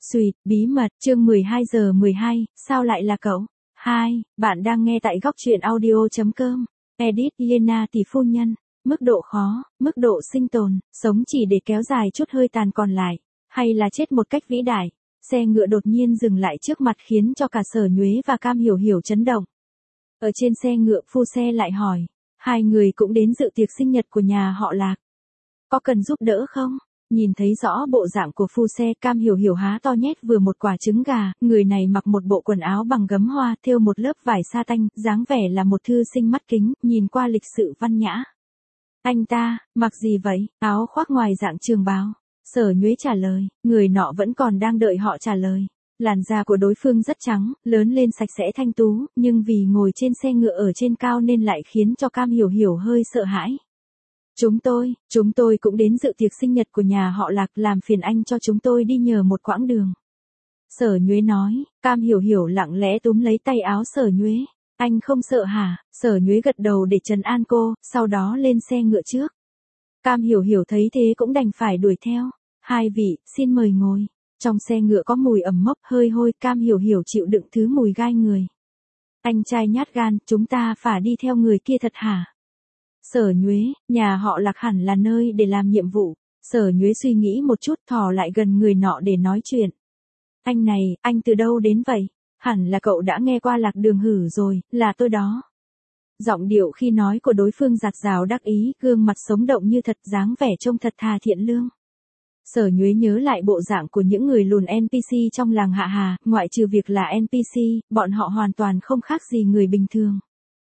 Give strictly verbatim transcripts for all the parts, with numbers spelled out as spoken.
Xuyệt, bí mật, chương mười hai giờ mười hai, sao lại là cậu? hai, bạn đang nghe tại góc truyện audio.com. Edit Yena tỷ phu nhân. Mức độ khó, mức độ sinh tồn, sống chỉ để kéo dài chút hơi tàn còn lại, hay là chết một cách vĩ đại. Xe ngựa đột nhiên dừng lại trước mặt khiến cho cả Sở Nhuế và Cam Hiểu Hiểu chấn động. Ở trên xe ngựa, phu xe lại hỏi, hai người cũng đến dự tiệc sinh nhật của nhà họ Lạc. Có cần giúp đỡ không? Nhìn thấy rõ bộ dạng của phu xe, Cam Hiểu Hiểu há to nhét vừa một quả trứng gà, người này mặc một bộ quần áo bằng gấm hoa, thêu một lớp vải sa tanh, dáng vẻ là một thư sinh mắt kính, nhìn qua lịch sự văn nhã. Anh ta, mặc gì vậy? Áo khoác ngoài dạng trường bào. Sở Nhuế trả lời, người nọ vẫn còn đang đợi họ trả lời. Làn da của đối phương rất trắng, lớn lên sạch sẽ thanh tú, nhưng vì ngồi trên xe ngựa ở trên cao nên lại khiến cho Cam Hiểu Hiểu hơi sợ hãi. Chúng tôi, chúng tôi cũng đến dự tiệc sinh nhật của nhà họ Lạc, làm phiền anh cho chúng tôi đi nhờ một quãng đường. Sở Nhuế nói. Cam Hiểu Hiểu lặng lẽ túm lấy tay áo Sở Nhuế. Anh không sợ hả? Sở Nhuế gật đầu để trấn an cô, sau đó lên xe ngựa trước. Cam Hiểu Hiểu thấy thế cũng đành phải đuổi theo. Hai vị, xin mời ngồi. Trong xe ngựa có mùi ẩm mốc hơi hôi, Cam Hiểu Hiểu chịu đựng thứ mùi gai người. Anh trai nhát gan, chúng ta phải đi theo người kia thật hả? Sở Nhuế, nhà họ Lạc hẳn là nơi để làm nhiệm vụ. Sở Nhuế suy nghĩ một chút, thò lại gần người nọ để nói chuyện. Anh này, anh từ đâu đến vậy? Hẳn là cậu đã nghe qua Lạc Đường Hử rồi, là tôi đó. Giọng điệu khi nói của đối phương dạt dào đắc ý, gương mặt sống động như thật, dáng vẻ trông thật thà thiện lương. Sở Nhuế nhớ lại bộ dạng của những người lùn en pê xê trong làng Hạ Hà, ngoại trừ việc là en pê xê, bọn họ hoàn toàn không khác gì người bình thường.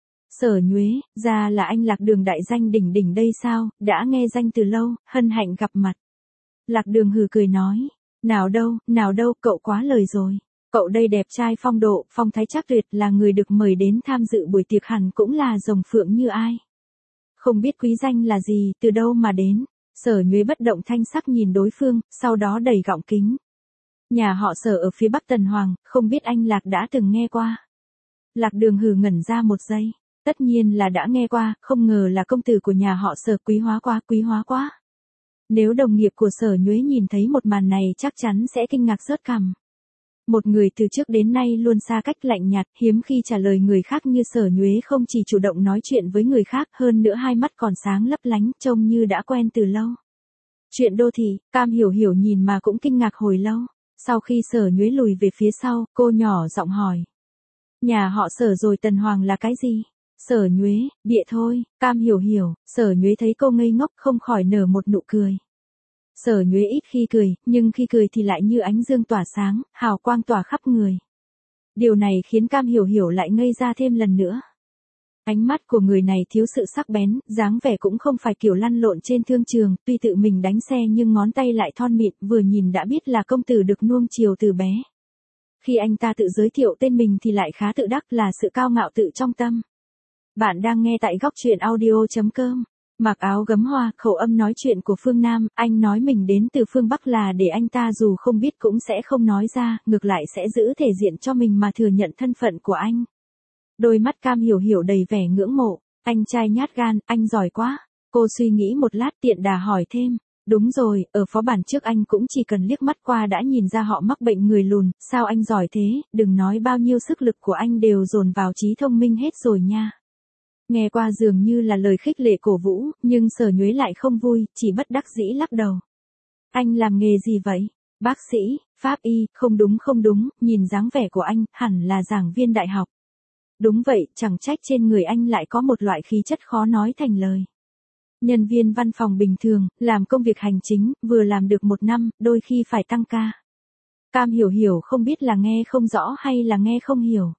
Sở Nhuế, ra là anh Lạc Đường đại danh đỉnh đỉnh đây sao, đã nghe danh từ lâu, hân hạnh gặp mặt. Lạc Đường hừ cười nói, nào đâu, nào đâu, cậu quá lời rồi. Cậu đây đẹp trai phong độ, phong thái chắc tuyệt, là người được mời đến tham dự buổi tiệc hẳn cũng là rồng phượng như ai. Không biết quý danh là gì, từ đâu mà đến. Sở Nhuế bất động thanh sắc nhìn đối phương, sau đó đẩy gọng kính. Nhà họ Sở ở phía Bắc Tần Hoàng, không biết anh Lạc đã từng nghe qua. Lạc Đường hừ ngẩn ra một giây. Tất nhiên là đã nghe qua, không ngờ là công tử của nhà họ Sở, quý hóa quá, quý hóa quá. Nếu đồng nghiệp của Sở Nhuế nhìn thấy một màn này chắc chắn sẽ kinh ngạc rớt cằm. Một người từ trước đến nay luôn xa cách lạnh nhạt, hiếm khi trả lời người khác như Sở Nhuế, không chỉ chủ động nói chuyện với người khác, hơn nữa hai mắt còn sáng lấp lánh, trông như đã quen từ lâu. Chuyện đô thị, Cam Hiểu Hiểu nhìn mà cũng kinh ngạc hồi lâu. Sau khi Sở Nhuế lùi về phía sau, cô nhỏ giọng hỏi. Nhà họ Sở rồi Tần Hoàng là cái gì? Sở Nhuế, bịa thôi. Cam Hiểu Hiểu. Sở Nhuế thấy cô ngây ngốc không khỏi nở một nụ cười. Sở Nhuế ít khi cười, nhưng khi cười thì lại như ánh dương tỏa sáng, hào quang tỏa khắp người. Điều này khiến Cam Hiểu Hiểu lại ngây ra thêm lần nữa. Ánh mắt của người này thiếu sự sắc bén, dáng vẻ cũng không phải kiểu lăn lộn trên thương trường, tuy tự mình đánh xe nhưng ngón tay lại thon mịn, vừa nhìn đã biết là công tử được nuông chiều từ bé. Khi anh ta tự giới thiệu tên mình thì lại khá tự đắc, là sự cao ngạo tự trong tâm. Bạn đang nghe tại góc truyện audio.com. Mặc áo gấm hoa, khẩu âm nói chuyện của phương Nam, anh nói mình đến từ phương Bắc là để anh ta dù không biết cũng sẽ không nói ra, ngược lại sẽ giữ thể diện cho mình mà thừa nhận thân phận của anh. Đôi mắt Cam Hiểu Hiểu đầy vẻ ngưỡng mộ. Anh trai nhát gan, anh giỏi quá. Cô suy nghĩ một lát tiện đà hỏi thêm. Đúng rồi, ở phó bản trước anh cũng chỉ cần liếc mắt qua đã nhìn ra họ mắc bệnh người lùn, sao anh giỏi thế, đừng nói bao nhiêu sức lực của anh đều dồn vào trí thông minh hết rồi nha. Nghe qua dường như là lời khích lệ cổ vũ, nhưng Sở Nhuế lại không vui, chỉ bất đắc dĩ lắc đầu. Anh làm nghề gì vậy? Bác sĩ, pháp y, không đúng không đúng, nhìn dáng vẻ của anh, hẳn là giảng viên đại học. Đúng vậy, chẳng trách trên người anh lại có một loại khí chất khó nói thành lời. Nhân viên văn phòng bình thường, làm công việc hành chính, vừa làm được một năm, đôi khi phải tăng ca. Cam Hiểu Hiểu không biết là nghe không rõ hay là nghe không hiểu.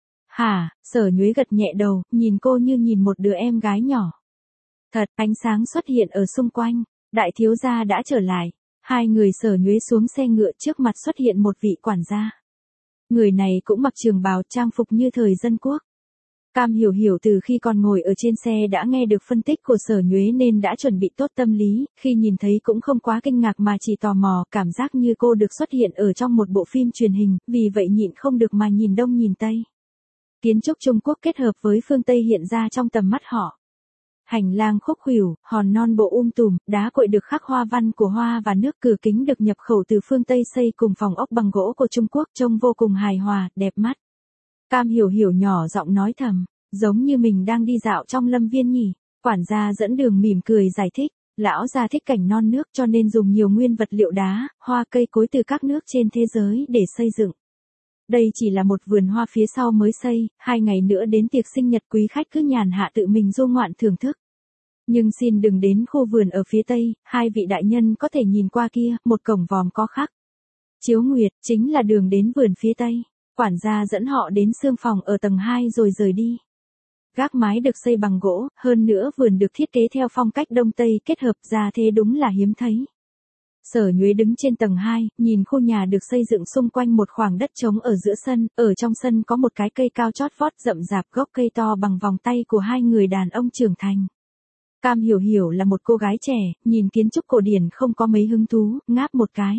Hả? Sở Nhuế gật nhẹ đầu, nhìn cô như nhìn một đứa em gái nhỏ. Thật, ánh sáng xuất hiện ở xung quanh. Đại thiếu gia đã trở lại. Hai người Sở Nhuế xuống xe ngựa, trước mặt xuất hiện một vị quản gia. Người này cũng mặc trường bào, trang phục như thời dân quốc. Cam Hiểu Hiểu từ khi còn ngồi ở trên xe đã nghe được phân tích của Sở Nhuế nên đã chuẩn bị tốt tâm lý, khi nhìn thấy cũng không quá kinh ngạc mà chỉ tò mò, cảm giác như cô được xuất hiện ở trong một bộ phim truyền hình, vì vậy nhịn không được mà nhìn đông nhìn tây. Kiến trúc Trung Quốc kết hợp với phương Tây hiện ra trong tầm mắt họ. Hành lang khúc khuỷu, hòn non bộ um tùm, đá cội được khắc hoa văn của hoa và nước, cửa kính được nhập khẩu từ phương Tây xây cùng phòng ốc bằng gỗ của Trung Quốc trông vô cùng hài hòa, đẹp mắt. Cam Hiểu Hiểu nhỏ giọng nói thầm, giống như mình đang đi dạo trong lâm viên nhỉ. Quản gia dẫn đường mỉm cười giải thích, lão gia thích cảnh non nước cho nên dùng nhiều nguyên vật liệu đá, hoa cây cối từ các nước trên thế giới để xây dựng. Đây chỉ là một vườn hoa phía sau mới xây, hai ngày nữa đến tiệc sinh nhật quý khách cứ nhàn hạ tự mình du ngoạn thưởng thức. Nhưng xin đừng đến khu vườn ở phía tây, hai vị đại nhân có thể nhìn qua kia, một cổng vòm có khắc Chiếu Nguyệt, chính là đường đến vườn phía tây. Quản gia dẫn họ đến sương phòng ở tầng hai rồi rời đi. Gác mái được xây bằng gỗ, hơn nữa vườn được thiết kế theo phong cách Đông Tây kết hợp ra thế đúng là hiếm thấy. Sở Nhuế đứng trên tầng hai, nhìn khu nhà được xây dựng xung quanh một khoảng đất trống ở giữa sân, ở trong sân có một cái cây cao chót vót rậm rạp, gốc cây to bằng vòng tay của hai người đàn ông trưởng thành. Cam Hiểu Hiểu là một cô gái trẻ, nhìn kiến trúc cổ điển không có mấy hứng thú, ngáp một cái.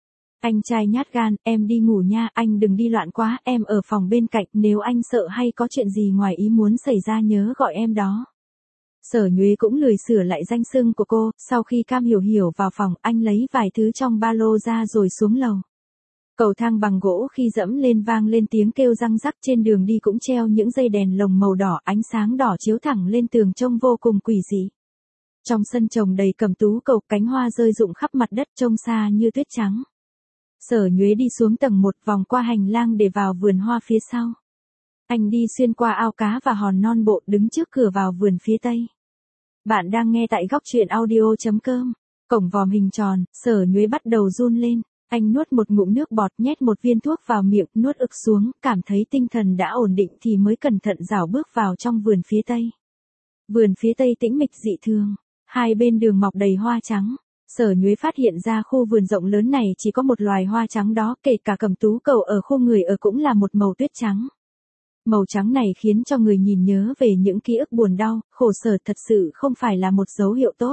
Anh trai nhát gan, em đi ngủ nha, anh đừng đi loạn quá, em ở phòng bên cạnh, nếu anh sợ hay có chuyện gì ngoài ý muốn xảy ra nhớ gọi em đó. Sở Nhuế cũng lười sửa lại danh xưng của cô, sau khi Cam Hiểu Hiểu vào phòng, anh lấy vài thứ trong ba lô ra rồi xuống lầu. Cầu thang bằng gỗ khi dẫm lên vang lên tiếng kêu răng rắc, trên đường đi cũng treo những dây đèn lồng màu đỏ, ánh sáng đỏ chiếu thẳng lên tường trông vô cùng quỷ dị. Trong sân trồng đầy cẩm tú cầu, cánh hoa rơi rụng khắp mặt đất trông xa như tuyết trắng. Sở Nhuế đi xuống tầng một, vòng qua hành lang để vào vườn hoa phía sau. Anh đi xuyên qua ao cá và hòn non bộ, đứng trước cửa vào vườn phía tây. Bạn đang nghe tại góc truyện audio chấm com. Cổng vòm hình tròn, Sở Nhuế bắt đầu run lên. Anh nuốt một ngụm nước bọt, nhét một viên thuốc vào miệng, nuốt ực xuống, cảm thấy tinh thần đã ổn định thì mới cẩn thận rảo bước vào trong vườn phía tây. Vườn phía tây tĩnh mịch dị thường, hai bên đường mọc đầy hoa trắng. Sở Nhuế phát hiện ra khu vườn rộng lớn này chỉ có một loài hoa trắng đó, kể cả cẩm tú cầu ở khu người ở cũng là một màu tuyết trắng. Màu trắng này khiến cho người nhìn nhớ về những ký ức buồn đau, khổ sở, thật sự không phải là một dấu hiệu tốt.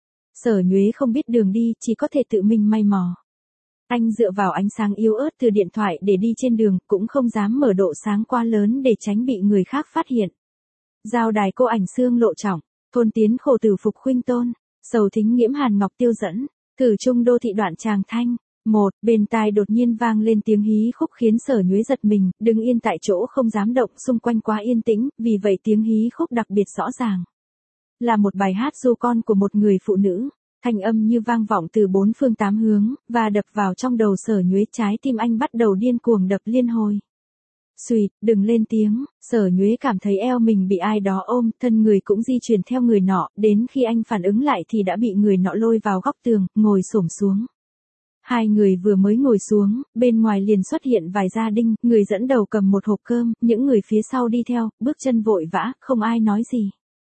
Sở Nhuế không biết đường đi, chỉ có thể tự mình may mò. Anh dựa vào ánh sáng yếu ớt từ điện thoại để đi trên đường, cũng không dám mở độ sáng quá lớn để tránh bị người khác phát hiện. Giao đài cô ảnh xương lộ trọng, thôn tiến khổ tử phục khuynh tôn, sầu thính nghiễm hàn ngọc tiêu dẫn, thử trung đô thị đoạn tràng thanh. Một, bên tai đột nhiên vang lên tiếng hí khúc khiến Sở Nhuế giật mình, đứng yên tại chỗ không dám động, xung quanh quá yên tĩnh, vì vậy tiếng hí khúc đặc biệt rõ ràng. Là một bài hát ru con của một người phụ nữ, thanh âm như vang vọng từ bốn phương tám hướng, và đập vào trong đầu Sở Nhuế, trái tim anh bắt đầu điên cuồng đập liên hồi. Xùyt, đừng lên tiếng, Sở Nhuế cảm thấy eo mình bị ai đó ôm, thân người cũng di chuyển theo người nọ, đến khi anh phản ứng lại thì đã bị người nọ lôi vào góc tường, ngồi xổm xuống. Hai người vừa mới ngồi xuống, bên ngoài liền xuất hiện vài gia đình, người dẫn đầu cầm một hộp cơm, những người phía sau đi theo, bước chân vội vã, không ai nói gì.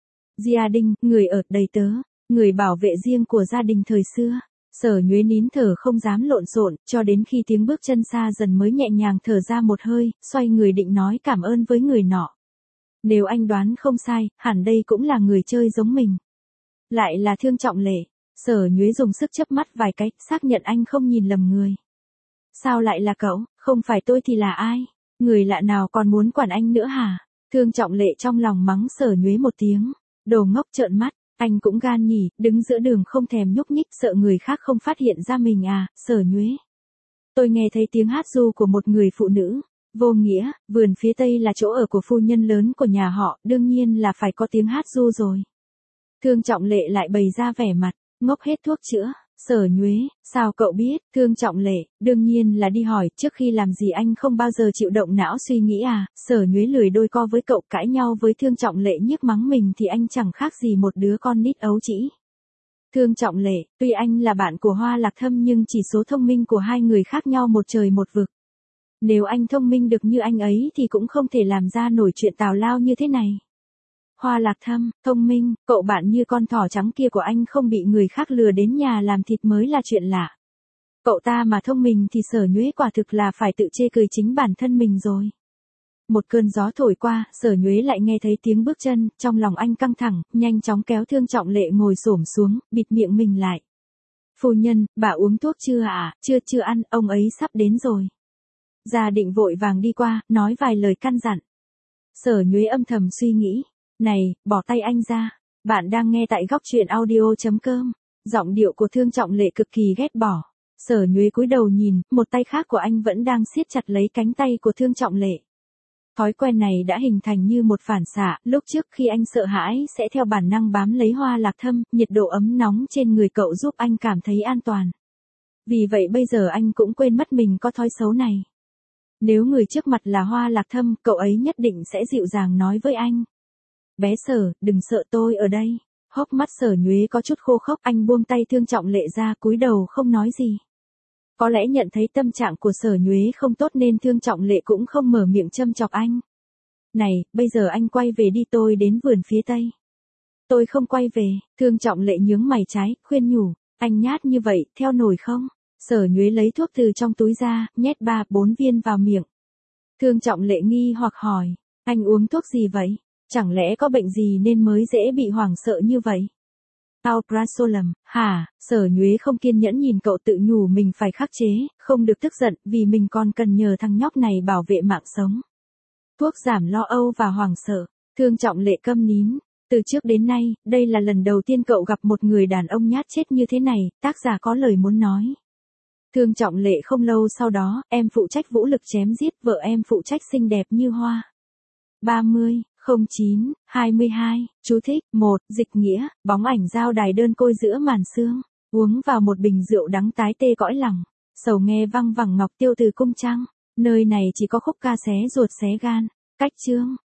Gia đình, người ở đầy tớ, người bảo vệ riêng của gia đình thời xưa. Sở Nhuế nín thở không dám lộn xộn, cho đến khi tiếng bước chân xa dần mới nhẹ nhàng thở ra một hơi, xoay người định nói cảm ơn với người nọ. Nếu anh đoán không sai, hẳn đây cũng là người chơi giống mình. Lại là Thương Trọng Lệ. Sở Nhuế dùng sức chớp mắt vài cái, xác nhận anh không nhìn lầm người. Sao lại là cậu, không phải tôi thì là ai? Người lạ nào còn muốn quản anh nữa hả? Thương Trọng Lệ trong lòng mắng Sở Nhuế một tiếng. Đồ ngốc trợn mắt, anh cũng gan nhỉ, đứng giữa đường không thèm nhúc nhích, sợ người khác không phát hiện ra mình à, Sở Nhuế. Tôi nghe thấy tiếng hát ru của một người phụ nữ. Vô nghĩa, vườn phía tây là chỗ ở của phu nhân lớn của nhà họ, đương nhiên là phải có tiếng hát ru rồi. Thương Trọng Lệ lại bày ra vẻ mặt, ngốc hết thuốc chữa. Sở Nhuế, sao cậu biết? Thương Trọng Lệ, đương nhiên là đi hỏi, trước khi làm gì anh không bao giờ chịu động não suy nghĩ à? Sở Nhuế lười đôi co với cậu, cãi nhau với Thương Trọng Lệ nhiếc mắng mình thì anh chẳng khác gì một đứa con nít ấu trĩ. Thương Trọng Lệ, tuy anh là bạn của Hoa Lạc Thâm nhưng chỉ số thông minh của hai người khác nhau một trời một vực. Nếu anh thông minh được như anh ấy thì cũng không thể làm ra nổi chuyện tào lao như thế này. Hoa Lạc Thâm, thông minh, cậu bạn như con thỏ trắng kia của anh không bị người khác lừa đến nhà làm thịt mới là chuyện lạ. Cậu ta mà thông minh thì Sở Nhuế quả thực là phải tự chê cười chính bản thân mình rồi. Một cơn gió thổi qua, Sở Nhuế lại nghe thấy tiếng bước chân, trong lòng anh căng thẳng, nhanh chóng kéo Thương Trọng Lệ ngồi xổm xuống, bịt miệng mình lại. Phu nhân, bà uống thuốc chưa ạ? À? Chưa chưa ăn, ông ấy sắp đến rồi. Gia Định vội vàng đi qua, nói vài lời căn dặn. Sở Nhuế âm thầm suy nghĩ. Này, bỏ tay anh ra. Bạn đang nghe tại góc truyện audio.com. Giọng điệu của Thương Trọng Lệ cực kỳ ghét bỏ. Sở Nhuế cúi đầu nhìn, một tay khác của anh vẫn đang siết chặt lấy cánh tay của Thương Trọng Lệ. Thói quen này đã hình thành như một phản xạ, lúc trước khi anh sợ hãi sẽ theo bản năng bám lấy Hoa Lạc Thâm, nhiệt độ ấm nóng trên người cậu giúp anh cảm thấy an toàn. Vì vậy bây giờ anh cũng quên mất mình có thói xấu này. Nếu người trước mặt là Hoa Lạc Thâm, cậu ấy nhất định sẽ dịu dàng nói với anh. Bé Sở, đừng sợ tôi ở đây. Hốc mắt Sở Nhuế có chút khô khốc, anh buông tay Thương Trọng Lệ ra, cúi đầu không nói gì. Có lẽ nhận thấy tâm trạng của Sở Nhuế không tốt nên Thương Trọng Lệ cũng không mở miệng châm chọc anh. Này, bây giờ anh quay về đi, tôi đến vườn phía tây. Tôi không quay về, Thương Trọng Lệ nhướng mày trái, khuyên nhủ, anh nhát như vậy, theo nổi không? Sở Nhuế lấy thuốc từ trong túi ra, nhét ba, bốn viên vào miệng. Thương Trọng Lệ nghi hoặc hỏi, anh uống thuốc gì vậy? Chẳng lẽ có bệnh gì nên mới dễ bị hoảng sợ như vậy? Alprazolam, hả? Sở Nhuế không kiên nhẫn nhìn cậu, tự nhủ mình phải khắc chế, không được tức giận, vì mình còn cần nhờ thằng nhóc này bảo vệ mạng sống. Thuốc giảm lo âu và hoảng sợ. Thương Trọng Lệ câm nín. Từ trước đến nay, đây là lần đầu tiên cậu gặp một người đàn ông nhát chết như thế này, tác giả có lời muốn nói. Thương Trọng Lệ không lâu sau đó, em phụ trách vũ lực chém giết, vợ em phụ trách xinh đẹp như hoa. ba mươi, không chín, hai mươi hai, chú thích, một, dịch nghĩa, bóng ảnh giao đài đơn côi giữa màn sương, uống vào một bình rượu đắng tái tê cõi lòng, sầu nghe văng vẳng ngọc tiêu từ cung trăng, nơi này chỉ có khúc ca xé ruột xé gan, cách chương.